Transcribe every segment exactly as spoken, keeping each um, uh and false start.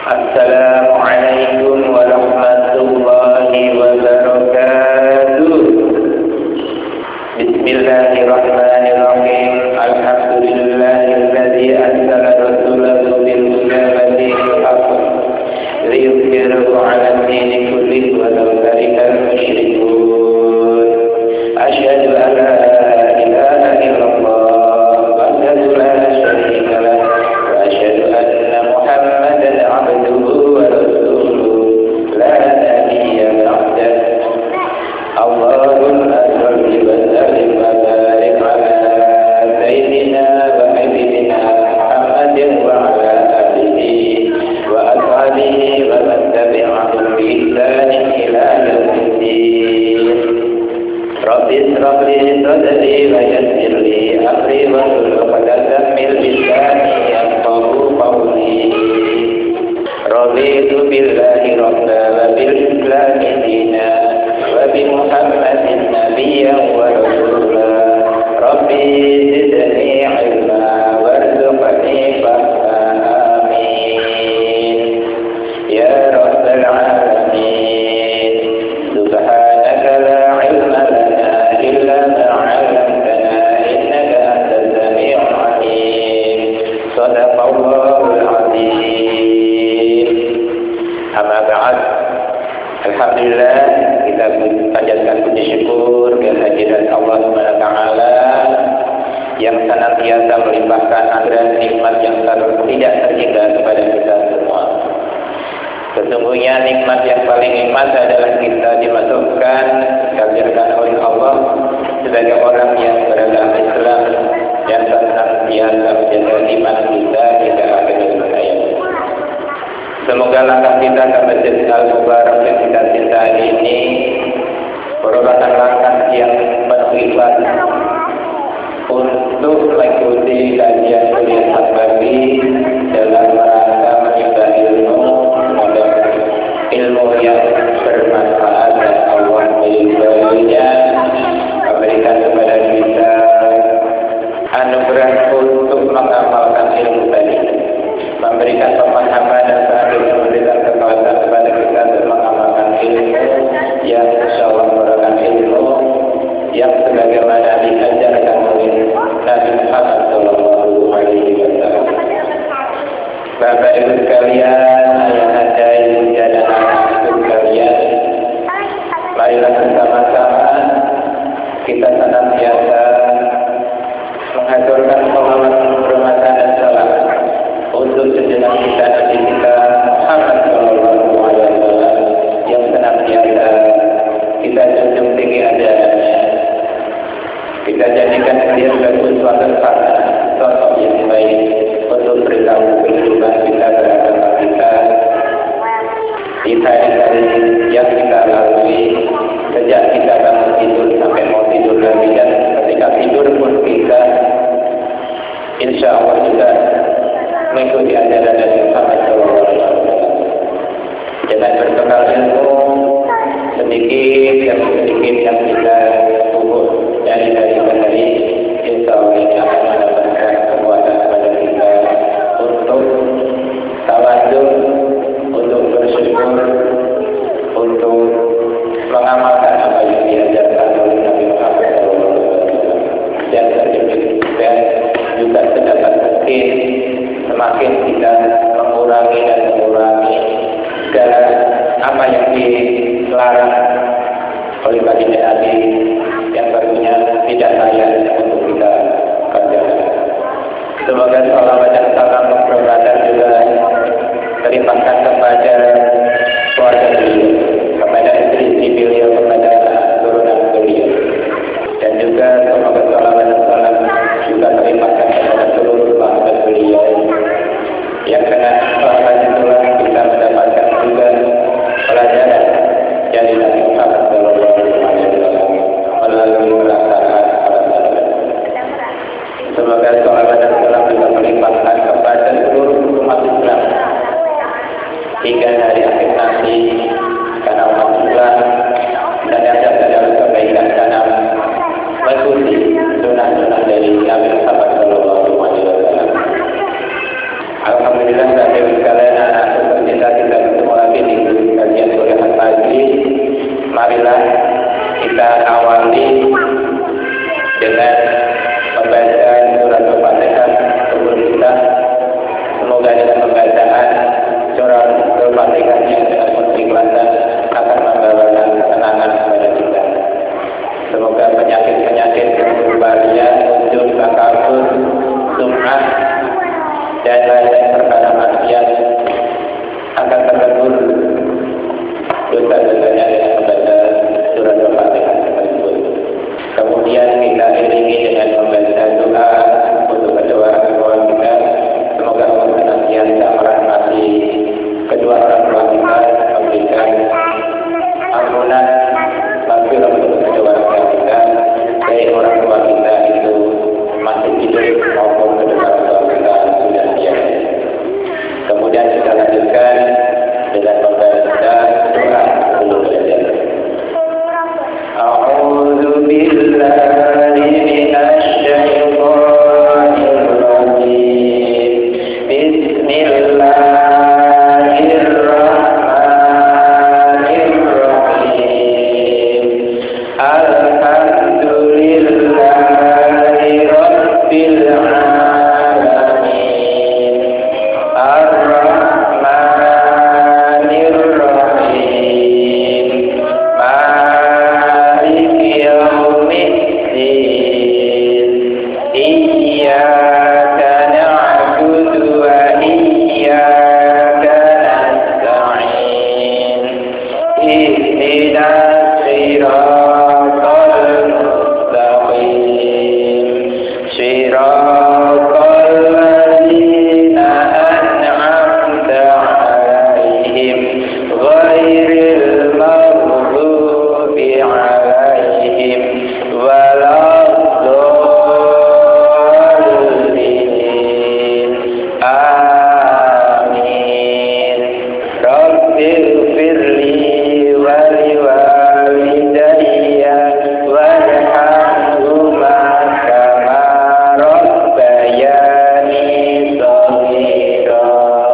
Assalamualaikum warahmatullahi wabarakatuh. Bismillahirrahmanirrahim. Alhamdulillahilladzi arsala rasulahu bil huda wa dinil haqq liyudhhirahu 'ala ad-dini kullihi walau karihal musyrikun. Asyhadu an la ilaha illallah wahdahu la syarika lah wa asyhadu anna Muhammadan 'abduhu wa rasuluh la nabiyya ba'dah. Allahumma shalli wa sallim wa barik 'ala sayyidina wa habibina Muhammadin wa 'ala alihi wa ashabihi wa man tabi'ahum bi ihsanin ila yaumid din. Rabbi ishrah li sadri wa yassir li amri wa hlul 'uqdatam min lisani yafqahu qawli. Raditu billahi rabba wa bil islami dina wa bi Muhammadin nabiyyan wa rasula. Rabbi zidni ilma warzuqni fahma. Amin ya rabbal alamin. Subhanaka la ilma lana illa ma 'allamtana innaka antas sami'ul 'alim. Shadaqallahul 'azim. Amma ba'd. Alhamdulillah, kita panjatkan puji syukur kehadirat Allah Subhanahu wa taala yang senantiasa melimpahkan anugerah nikmat yang tidak terhingga kepada kita semua. Sesungguhnya nikmat yang paling nikmat adalah kita dimasukkan, diajarkan oleh Allah sebagai orang yang beragama Islam dan senantiasa menjaga iman kita hingga akhir hayat. Semoga langkah kita ke Masjid Al-Mubarak yang kita cintai ini merupakan langkah yang penuh ikhlas untuk mengikuti kajian kuliah pagi dalam rangka menimba ilmu, semoga ilmu yang bermanfaat dan Allah meridhoinya, memberikan kepada kita anugerah untuk mengamalkan ilmu tadi, memberikan pemahaman dan selanjutnya memberikan kekuatan kepada kita untuk mengamalkan ilmu yang insyaallah merupakan ilmu yang sebagaimana diajarkan oleh Nabi Muhammad Shallallahu Alaihi Wasallam. Bapak Ibu sekalian, ayah-anda, ibunda dan anak-anak sekalian, marilah bersama-sama kita senantiasa mengaturkan pengawalan perhormatan dan salam untuk sejenak kita Nabi kita Muhammad Shallallahu Alaihi Wasallam yang senantiasa kita junjung tinggi ajarannya. Kita jadikan dia sebagai suatu fakta, contoh yang baik untuk beritahu kehidupan kita beragama kita di hari-hari yang kita lalui sejak kita bangun tidur sampai mau tidur lagi, dan ketika tidur pun kita insya Allah juga mengikuti ajaran dari Muhammad Shallallahu Alaihi Wasallam. Dengan berbekal ilmu sedikit yang sedikit yang kita kubur dari hari ke hari, insya Allah ini akan mendapatkan kekuatan kepada kita untuk tawadhu, untuk bersyukur, untuk mengamalkan apa yang diajarkan oleh Nabi Muhammad Shallallahu Alaihi Wasallam, dan sedikit juga sedapat mungkin semakin kita mengurangi dan mengurangi segala apa yang dilarang oleh baginda Nabi yang tentunya tidak layak untuk kita kerjakan. Semoga salawat dan salam penghormatan juga terlimpahkan kepada keluarga beliau, kepada istri beliau, kepada turunan beliau, dan juga semoga salawat dan salam juga terlimpahkan kepada seluruh sahabat beliau yang dengan sahabat itulah kita mendapatkan juga pelajaran dari Nabi Muhammad Shallallahu Alaihi Wasallam melalui perasaan para sahabat. Semoga sahabat dan salam juga melimpahkan kepada seluruh umat Islam hingga hari akhir nanti, karena umat Islam dan yang dalam kebaikan karena mengikuti sunnah-sunnah dari Nabi Muhammad Shallallahu Alaihi Wasallam. Alhamdulillah, sekalian anak seperti kedua orang tua kita memberikan ampunan, maghfirah untuk kedua orang tua kita, baik orang tua kita itu masih hidup maupun kedua orang tua kita sudah tiada. Kemudian kita lanjutkan dengan membaca doa sebelum belajar. A'udzu billahi minasy syaithanir rajim. Bismillahirrahmanirrahim. Alhamdulillahi rabbil alamin. Ar-Rahmanir Rahim. Maliki yaumiddin. Iyyaka na'budu wa iyyaka nasta'in. Ihdinas siratal mustaqim. Siratal ladzina an'amta 'alaihim ghairil maghdubi 'alaihim waladdallin. Amin. Rabbighfirli wa liwalidayya warhamhuma kama rabbayani shaghira.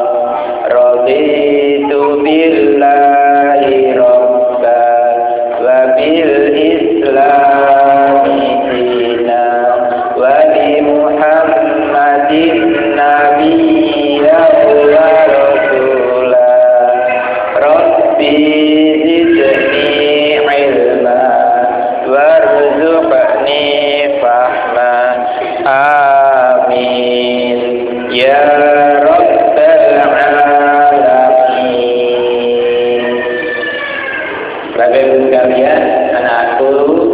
Raditu billahi rabba wa bil islami dina wa bi muhammadin nabiyya wa rasula. Rabbi zidni ilma warzuqni fahma. Amin ya rabbal alamin. Bapak Ibu sekalian, anakku,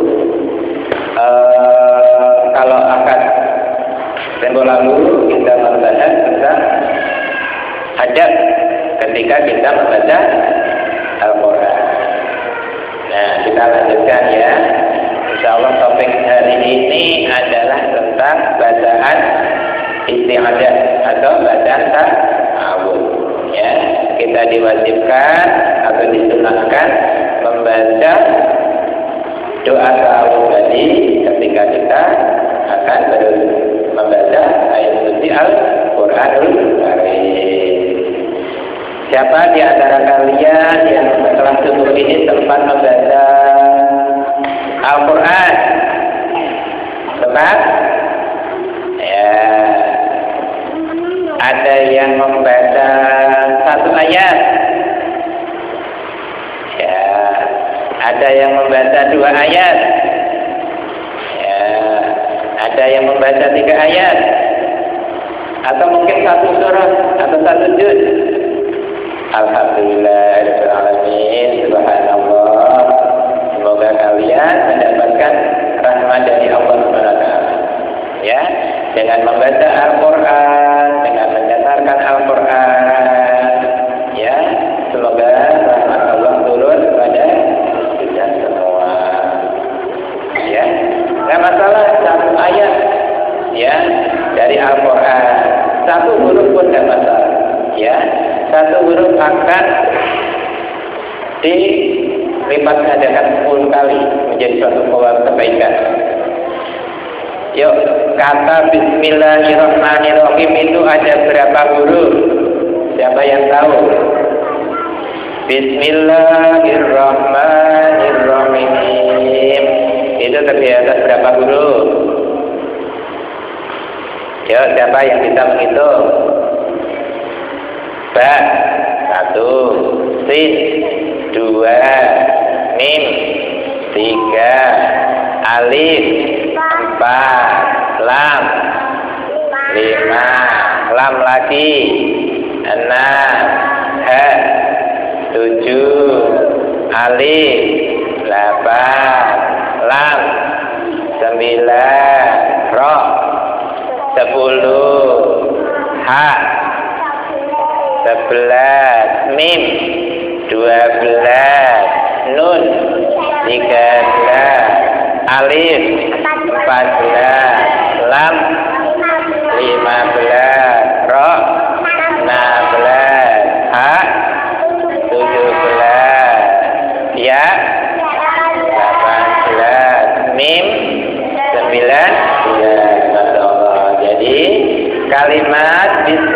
eh, kalau akad tempo lalu kita membahas tentang adab ketika kita membaca Al-Quran. Nah, kita lanjutkan ya. Insya Allah topik hari ini adalah tentang bacaan isti'adzah atau bacaan ta'awudz. Ya, kita diwajibkan atau disunahkan membaca doa ta'awudz tadi ketika kita akan membaca ayat suci Al-Quranul Karim. Siapa di antara kalian yang setelah subuh ini sempat membaca Al-Quran? Sempat? Ya. Ada yang membaca satu ayat. Ya. Ada yang membaca dua ayat. Ya. Ada yang membaca tiga ayat. Atau mungkin satu surah atau satu juz. Alhamdulillahirrahmanirrahim. Subhanallah. Semoga kalian mendapatkan rahmat dari Allah subhanahu wa taala. Ya, dengan membaca Al-Quran, dengan mendengarkan Al-Quran, ya, semoga rahmat Allah turun kepada kita semua. Ya, nggak masalah satu ayat, ya, dari Al-Quran, satu huruf pun nggak masalah. Ya, satu huruf akan dilipat gandakan sepuluh kali menjadi suatu kebaikan. Yuk, kata Bismillahirrahmanirrahim itu ada berapa huruf? Siapa yang tahu? Bismillahirrahmanirrahim itu terdiri atas berapa huruf? Yuk, siapa yang bisa menghitung? Ba, satu, sin, dua, mim, tiga, alif, empat, lam, lima, lam lagi, enam, ha, tujuh, alif, delapan, lam, sembilan, ro, sepuluh, ha, sebelas, belas, nun tiga belas, alif empat belas, lam lima belas, ro enam belas, ha tujuh belas, ya delapan belas, mim sembilan belas. Masya Allah. Jadi kalimat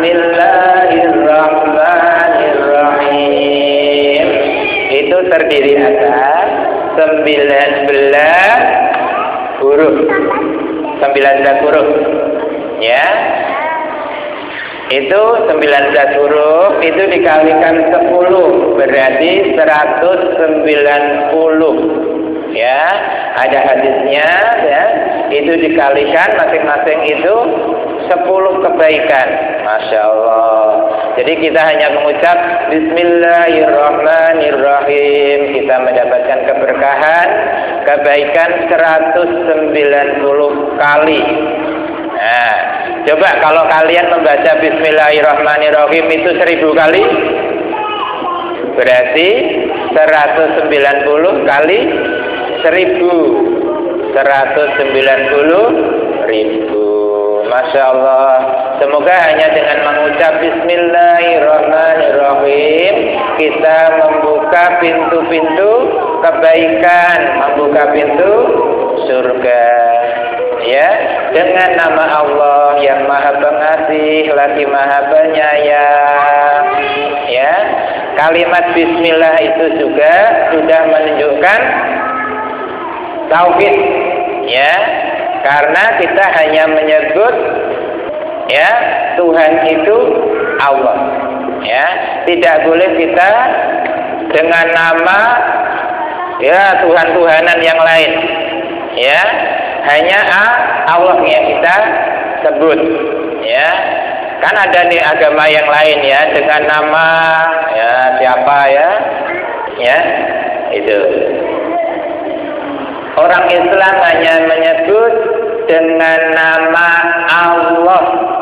Bismillahirrahmanirrahim itu terdiri atas sembilan belas huruf. sembilan belas huruf. Ya. Itu sembilan belas huruf itu dikalikan sepuluh berarti seratus sembilan puluh. Ya, ada hadisnya ya. Itu dikalikan masing-masing itu sepuluh kebaikan. Masya Allah. Jadi kita hanya mengucap Bismillahirrahmanirrahim, kita mendapatkan keberkahan, kebaikan seratus sembilan puluh kali. Nah, coba kalau kalian membaca Bismillahirrahmanirrahim itu seribu kali, berarti seratus sembilan puluh kali seribu, seratus sembilan puluh ribu. Masya Allah. Semoga hanya dengan mengucap Bismillahirrahmanirrahim kita membuka pintu-pintu kebaikan, membuka pintu surga. Ya, dengan nama Allah yang Maha Pengasih lagi Maha Penyayang. Ya, kalimat Bismillah itu juga sudah menunjukkan tauhid. Ya, karena kita hanya menyebut ya Tuhan itu Allah. Ya, tidak boleh kita dengan nama ya Tuhan-Tuhanan yang lain. Ya, hanya Allah yang kita sebut. Ya, kan ada nih agama yang lain ya dengan nama ya siapa ya, ya itu. Orang Islam hanya menyebut dengan nama Allah,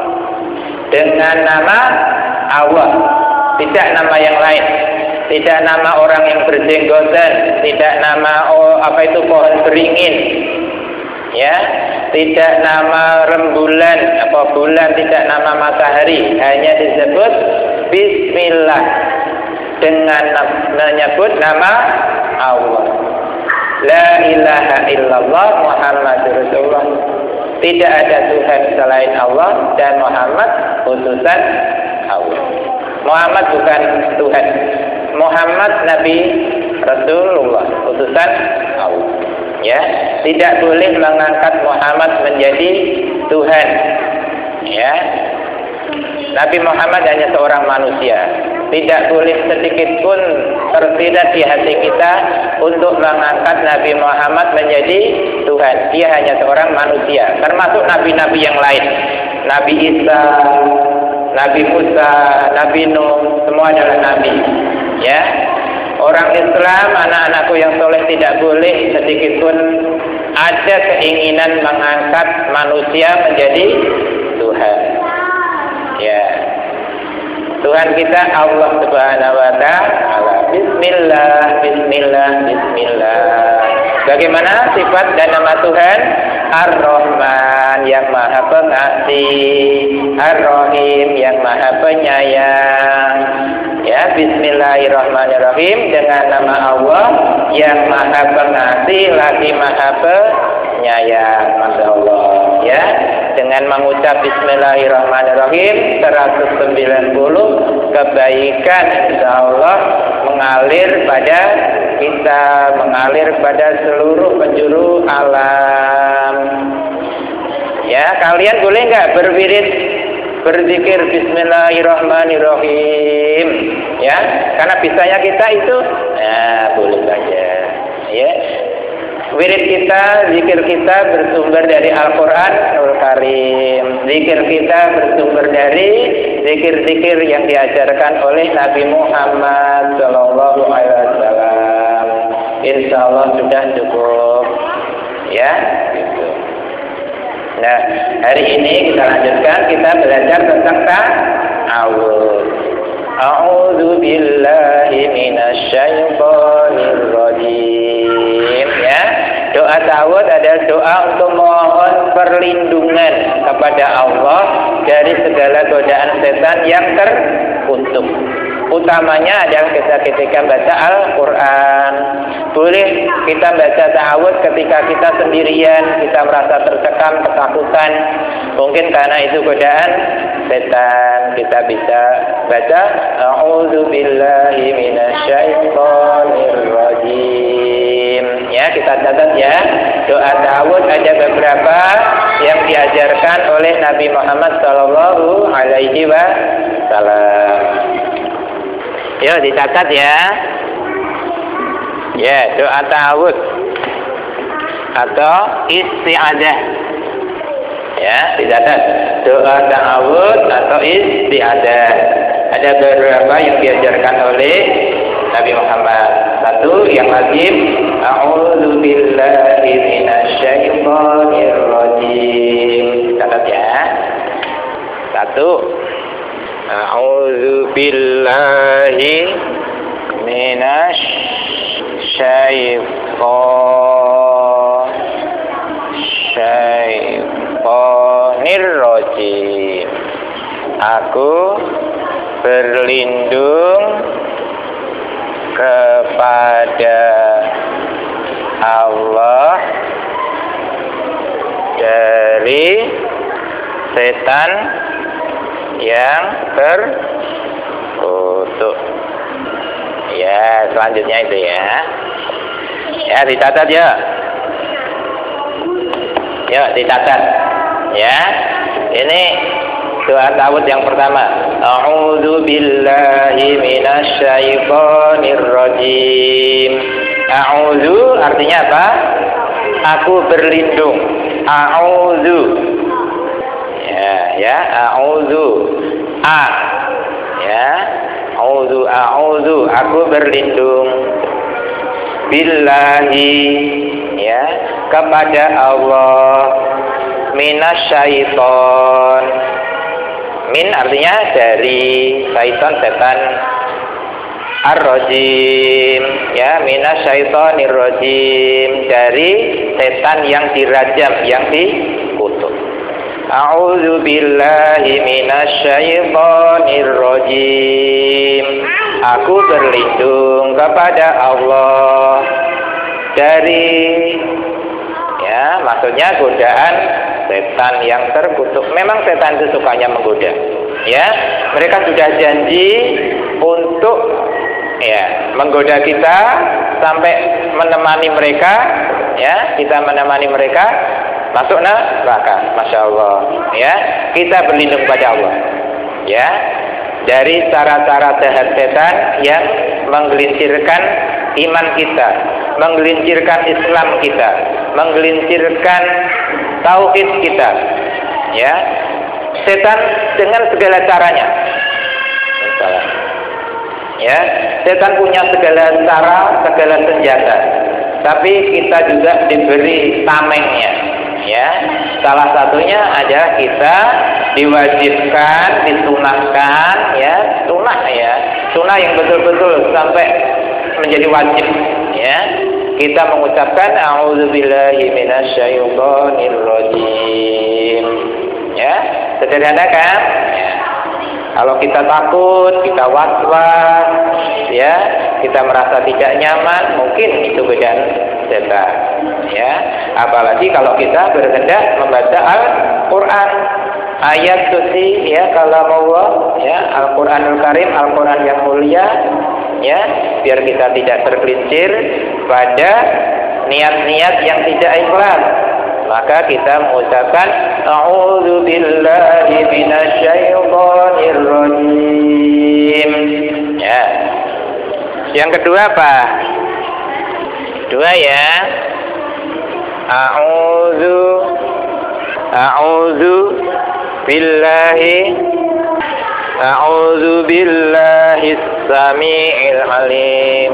dengan nama Allah, tidak nama yang lain, tidak nama orang yang berjenggotan, tidak nama oh, apa itu pohon beringin, ya, tidak nama rembulan, apa bulan, tidak nama matahari, hanya disebut Bismillah dengan menyebut nama Allah. La ilaha illallah Muhammadur Rasulullah. Tidak ada Tuhan selain Allah dan Muhammad utusan Allah. Muhammad bukan Tuhan. Muhammad Nabi Rasulullah utusan Allah. Ya, tidak boleh mengangkat Muhammad menjadi Tuhan. Ya. Nabi Muhammad hanya seorang manusia. Tidak boleh sedikit pun tersirat di hati kita untuk mengangkat Nabi Muhammad menjadi Tuhan. Dia hanya seorang manusia, termasuk nabi-nabi yang lain. Nabi Isa, Nabi Musa, Nabi Nuh, semua adalah nabi. Ya, orang Islam, anak-anakku yang soleh tidak boleh sedikit pun ada keinginan mengangkat manusia menjadi Tuhan. Ya, Tuhan kita Allah Subhanahu wa Ta'ala. Bismillah, Bismillah, Bismillah. Bagaimana sifat dan nama Tuhan? Ar-Rahman, yang Maha Pengasih, Ar-Rahim, yang Maha Penyayang. Ya, Bismillahirrahmanirrahim, dengan nama Allah yang Maha Pengasih lagi Maha Penyayang. Masya Allah. Ya, dengan mengucap Bismillahirrahmanirrahim seratus sembilan puluh kebaikan insyaallah mengalir pada kita, mengalir pada seluruh penjuru alam. Ya, kalian boleh nggak berwirid, berzikir Bismillahirrahmanirrahim? Ya, karena bisanya kita itu, nah boleh saja. Ya. Wirid kita, zikir kita bersumber dari Al-Quranul Karim. Zikir kita bersumber dari zikir-zikir yang diajarkan oleh Nabi Muhammad Sallallahu Alaihi Wasallam. Insya Allah sudah cukup. Ya, gitu. Nah, hari ini kita lanjutkan, kita belajar tentang ta'awudz. A'udzu billahi minasy adalah doa untuk mohon perlindungan kepada Allah dari segala godaan setan yang terkutuk. Utamanya adalah kita ketika baca Al-Quran. Boleh kita baca ta'awudz ketika kita sendirian, kita merasa tercekam, ketakutan, mungkin karena itu godaan setan. Kita bisa baca A'udzu billahi minasyaitonir rajim. Ya, kita catat ya. Doa ta'awudz ada beberapa yang diajarkan oleh Nabi Muhammad sallallahu alaihi wasallam. Yuk dicatat ya. Ya, doa ta'awudz atau isti'adzah. Ya, dicatat. Doa ta'awudz atau isti'adzah. Ada beberapa yang diajarkan oleh Nabi Muhammad. Satu yang wajib, a'udzu billahi minasyaitonir rajim. Catat ya. Satu, a'udzu billahi minasyaitonir rajim. Aku berlindung kepada Allah dari setan yang terkutuk. Ya, selanjutnya itu ya. Ya, dicatat ya. Ya, dicatat. Ya. Ini doa ta'awudz yang pertama. A'udzu billahi minasyaitonir rajim. A'udzu artinya apa? Aku berlindung. A'udzu. Ya, ya, a'udzu. A. Ya. A'udzu, a'udzu, aku berlindung. Billahi, ya, kepada Allah. Minasyaiton. Min artinya dari, syaitan setan. Ar-rajim, ya, minasyaitonir rajim, dari setan yang dirajam, yang dikutuk. A'udzu billahi minasyaitonir rajim. Aku berlindung kepada Allah dari, ya, maksudnya godaan setan yang terkutuk. Memang setan itu sukanya menggoda. Ya, mereka sudah janji untuk, ya, menggoda kita sampai menemani mereka, ya, kita menemani mereka masuk neraka. Masya Allah. Ya, kita berlindung pada Allah. Ya, dari cara-cara jahat setan yang menggelincirkan iman kita, menggelincirkan Islam kita, menggelincirkan tauhid kita. Ya, setan dengan segala caranya. Ya, setan punya segala cara, segala senjata. Tapi kita juga diberi tamengnya. Ya, salah satunya adalah kita diwajibkan, disunahkan, ya, sunah ya, sunah yang betul-betul sampai menjadi wajib. Ya, kita mengucapkan a'udzubillahi minasyaitonir rajim. Ya, sederhana kan? Ya. Kalau kita takut, kita was-was, ya, kita merasa tidak nyaman, mungkin itu godaan setan. Ya, apalagi kalau kita berkehendak membaca Al-Quran, ayat suci, ya, kalam Allah, ya, Al-Quranul Karim, Al-Quran yang mulia, ya, biar kita tidak tergelincir pada niat-niat yang tidak ikhlas. Maka kita mengucapkan a'udzu billahi minasyaitonir rajim. Ya. Yang kedua apa? Dua ya. A'udzu a'udzu billahi a'udzu billahi as-sami'il 'alim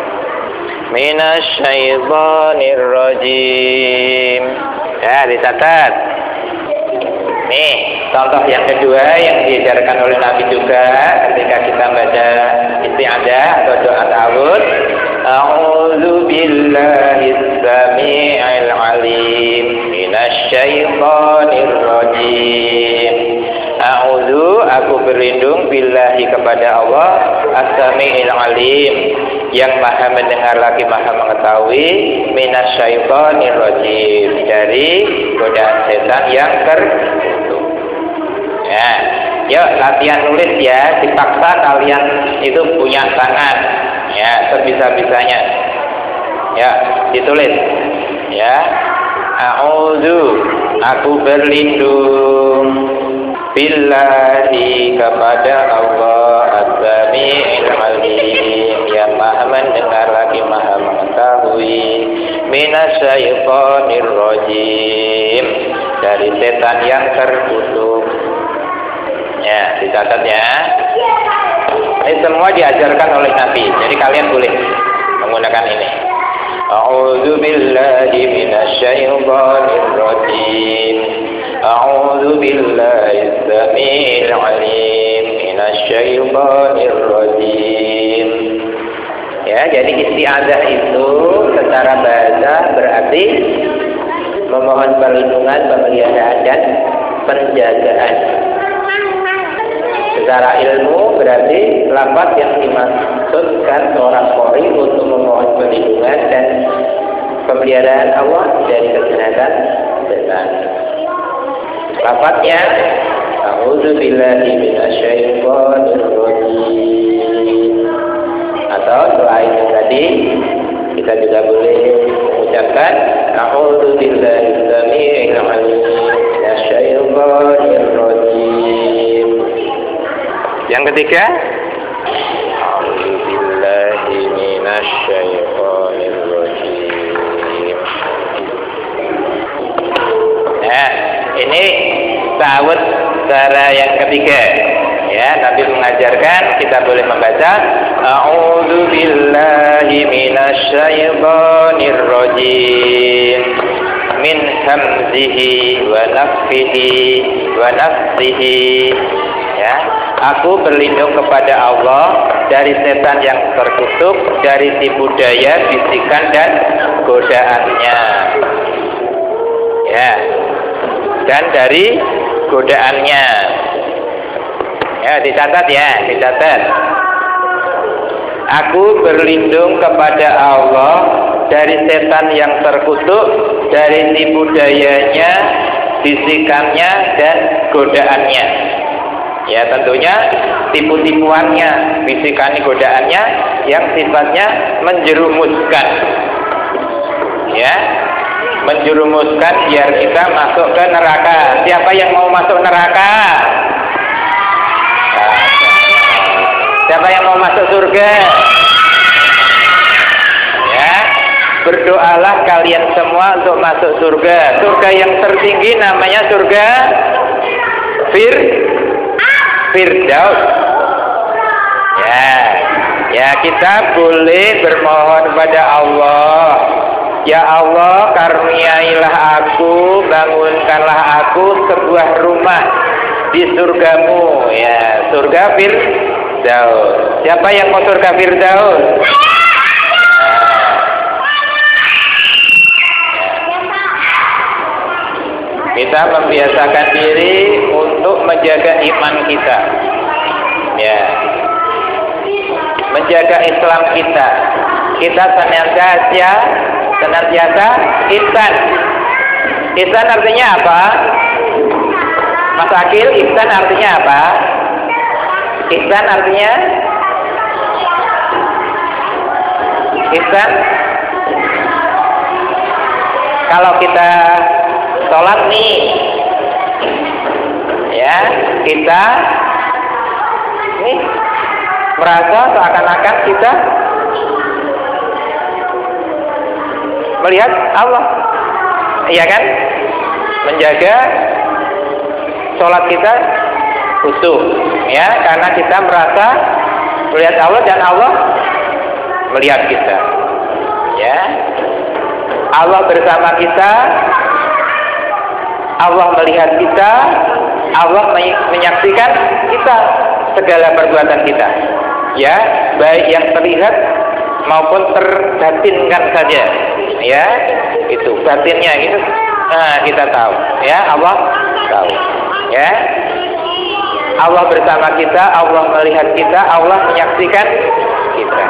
minasyaitonir rajim. Ya, dicatat. Nih, contoh yang kedua yang diajarkan oleh Nabi juga ketika kita baca isti'adzah atau doa ta'awudz. A'udzu billahi as-sami'il 'alim alim minasyaitonir rajim. A'udzu, aku berlindung billahi kepada Allah as-sami'il alim, yang maha mendengar lagi maha mengetahui, minasyaitonir rajim, dari godaan setan yang terkutuk. Ya, yuk latihan nulis ya, dipaksa kalian itu punya tangan, ya sebisa-bisanya. Ya, ditulis. Ya, a'udzu, aku berlindung billahi kepada Allah as-sami'il alim, yang maha mendengar lagi maha mengetahui, minasyaitonir rajim, dari setan yang terkutuk. Ya, dicatat ya. Ini semua diajarkan oleh Nabi, jadi kalian boleh menggunakan ini. A'udzu billahi minasyaitonir rajim. A'udzu billahi as-sami'il 'alim minasyaitonir rajim. Ya, jadi isti'adzah itu secara bahasa berarti memohon perlindungan, pemeliharaan dan penjagaan. Secara ilmu berarti lafaz yang dimaksudkan seorang qori untuk memohon perlindungan dan pemeliharaan Allah dari kejahatan setan. Lafaznya a'udzu billahi minasyaitonir rajim. Atau doa ini tadi kita juga boleh mengucapkan a'udzu billahi as-sami'il 'alim minasyaitonir rajim. Yang ketiga, a'udzubillahi minasyaitonir rajim. Nah, ini ta'awudz cara yang ketiga. Ya, Nabi mengajarkan kita boleh membaca a'udzubillahi minasyaitonir rajim min hamzihi wa nafthihi wa nafthihi. Ya, aku berlindung kepada Allah dari setan yang terkutuk, dari tipu daya, bisikan dan godaannya. Ya, dan dari godaannya. Ya, dicatat ya, dicatat. Aku berlindung kepada Allah dari setan yang terkutuk, dari tipu dayanya, bisikannya dan godaannya. Ya, tentunya tipu-tipuannya, bisikan godaannya yang sifatnya menjerumuskan. Ya, menjerumuskan biar kita masuk ke neraka. Siapa yang mau masuk neraka? Siapa yang mau masuk surga? Ya, berdoalah kalian semua untuk masuk surga. Surga yang tertinggi namanya surga Fir Firdaus. Ya, ya kita boleh bermohon kepada Allah. Ya Allah, karuniailah aku, bangunkanlah aku sebuah rumah di surgamu. Ya, surga Firdaus. Siapa yang mau surga Firdaus? Kita membiasakan diri untuk menjaga iman kita, ya, menjaga Islam kita. Kita senantiasa, senantiasa ihsan. Ihsan artinya apa? Mas Akil, ihsan artinya apa? Ihsan artinya? Ihsan. Kalau kita sholat nih, ya, kita nih merasa seakan-akan kita melihat Allah, iya kan? Menjaga sholat kita khusyuk, ya, karena kita merasa melihat Allah dan Allah melihat kita, ya. Allah bersama kita, Allah melihat kita, Allah menyaksikan kita segala perbuatan kita, ya, baik yang terlihat maupun terbatinkan saja. ya, itu batinnya gitu. Nah, kita tahu, ya, Allah tahu, ya. Allah bersama kita, Allah melihat kita, Allah menyaksikan kita.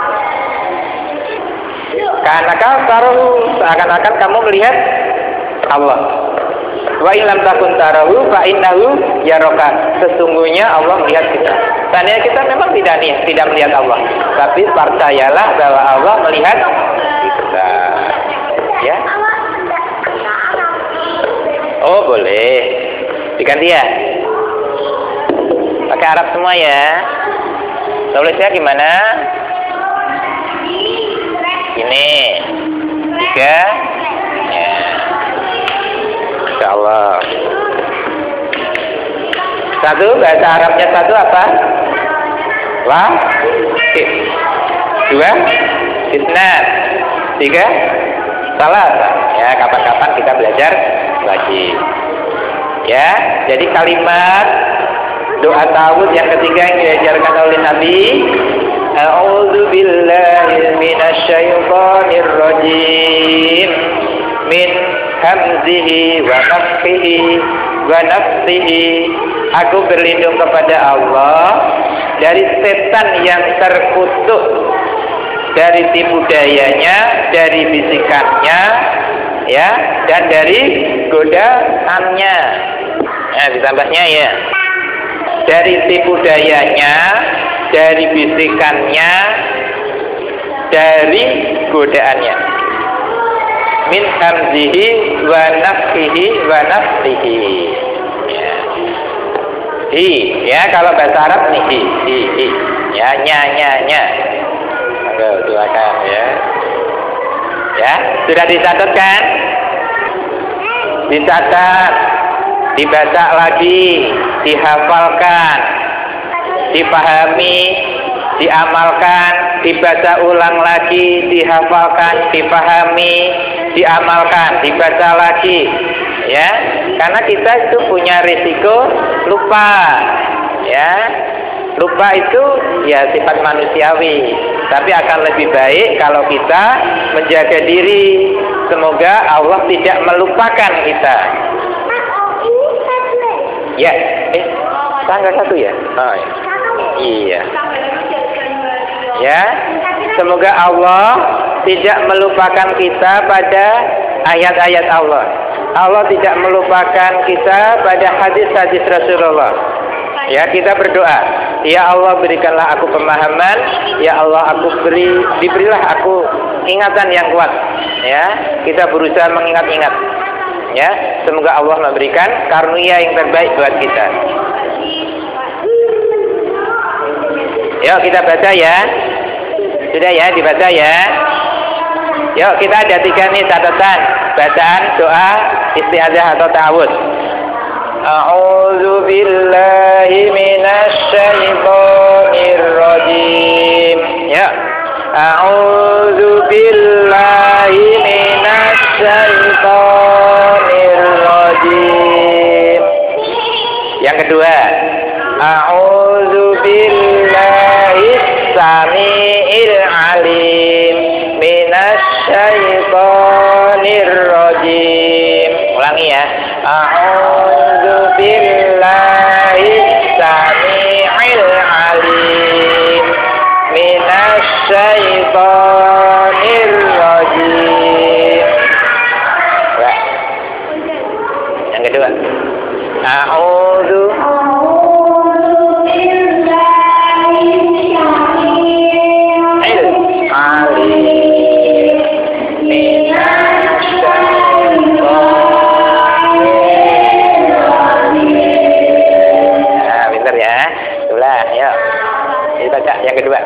Karena kau taruh seakan-akan kamu melihat Allah. Wa ilam takun tarahu fa innahu yaraka. Sesungguhnya Allah melihat kita. Tanya kita memang tidak nih, tidak melihat Allah, tapi percayalah bahwa Allah melihat kita. Ya. Oh, boleh. Diganti ya. Pakai Arab semua ya. Tulisnya gimana? Ini tiga. Ya. Insya Allah. Satu, bahasa Arabnya satu apa? La. Dua. Isnad. Tiga. Salah. Ya, kapan-kapan kita belajar lagi. Ya, jadi kalimat doa ta'awudz yang ketiga yang diajarkan oleh Nabi, a'udzu billahi minasyaitonir rajim min hamzihi wa nafthihi wa nafthihi. Aku berlindung kepada Allah dari setan yang terkutuk, dari tipu dayanya, dari bisikannya, ya, dan dari godaannya. Nah, ditambahnya ya. Dari tipu dayanya, dari bisikannya, dari godaannya. Min hamzihi wa nafthihi wa nafthihi. Ya. Hi, ya, kalau bahasa Arab nih hi, hi, hi. Ya, nya, nya, nya. Oke, silakan ya. Ya, sudah dicatat kan? Dicatat, dibaca lagi, dihafalkan, dipahami, diamalkan, dibaca ulang lagi, dihafalkan, dipahami, diamalkan, dibaca lagi, ya. Karena kita itu punya risiko lupa, ya. Lupa itu ya sifat manusiawi, tapi akan lebih baik kalau kita menjaga diri. Semoga Allah tidak melupakan kita. Ya, eh, tanggal satu ya? Oh, iya. Ya, semoga Allah tidak melupakan kita pada ayat-ayat Allah. Allah tidak melupakan kita pada hadis-hadis Rasulullah. Ya, kita berdoa, ya Allah berikanlah aku pemahaman, ya Allah aku beri, diberilah aku ingatan yang kuat. Ya, kita berusaha mengingat-ingat. Ya, semoga Allah memberikan karunia yang terbaik buat kita. Yuk kita baca ya. Sudah ya, dibaca ya. Yuk kita ada tiga nih catatan bacaan doa isti'adzah atau ta'awudz. A'udzu billahi minasy syaithanir rajim. Ya. A'udzu billahi minasy syaithanir rajim. Yang kedua, a'udzu billahi samiil alim minasy syaithanir rajim. Ulangi ya. A'udzu billahi samiil alim minasy syaithanir rajim. Wah. Yang kedua. A'udzu yang kedua.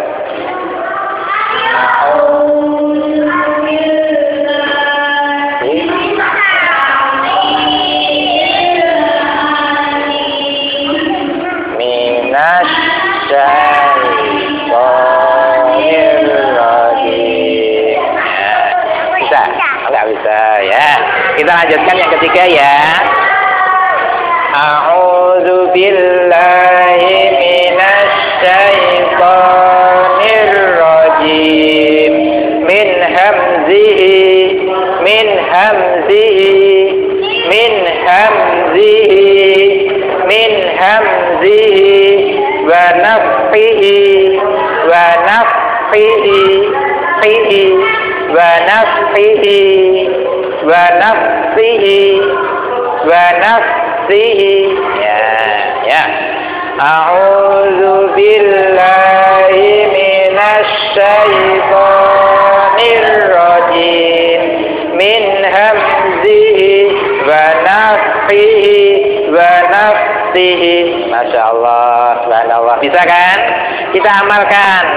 Minas syaitonir rajim. Bisa? Enggak bisa ya. Kita lanjutkan yang ketiga ya. A'udzu billahi minasy syaitonir rajim min hamzihi fihi wa nafsihi wa nafsihi wa nafsihi. Ya, ya. A'udzu billahi minasy syaithanir rajim min hamzihi wa nafthihi wa nafthihi. Masya Allah, subhanallah. Bisa kan? Kita amalkan.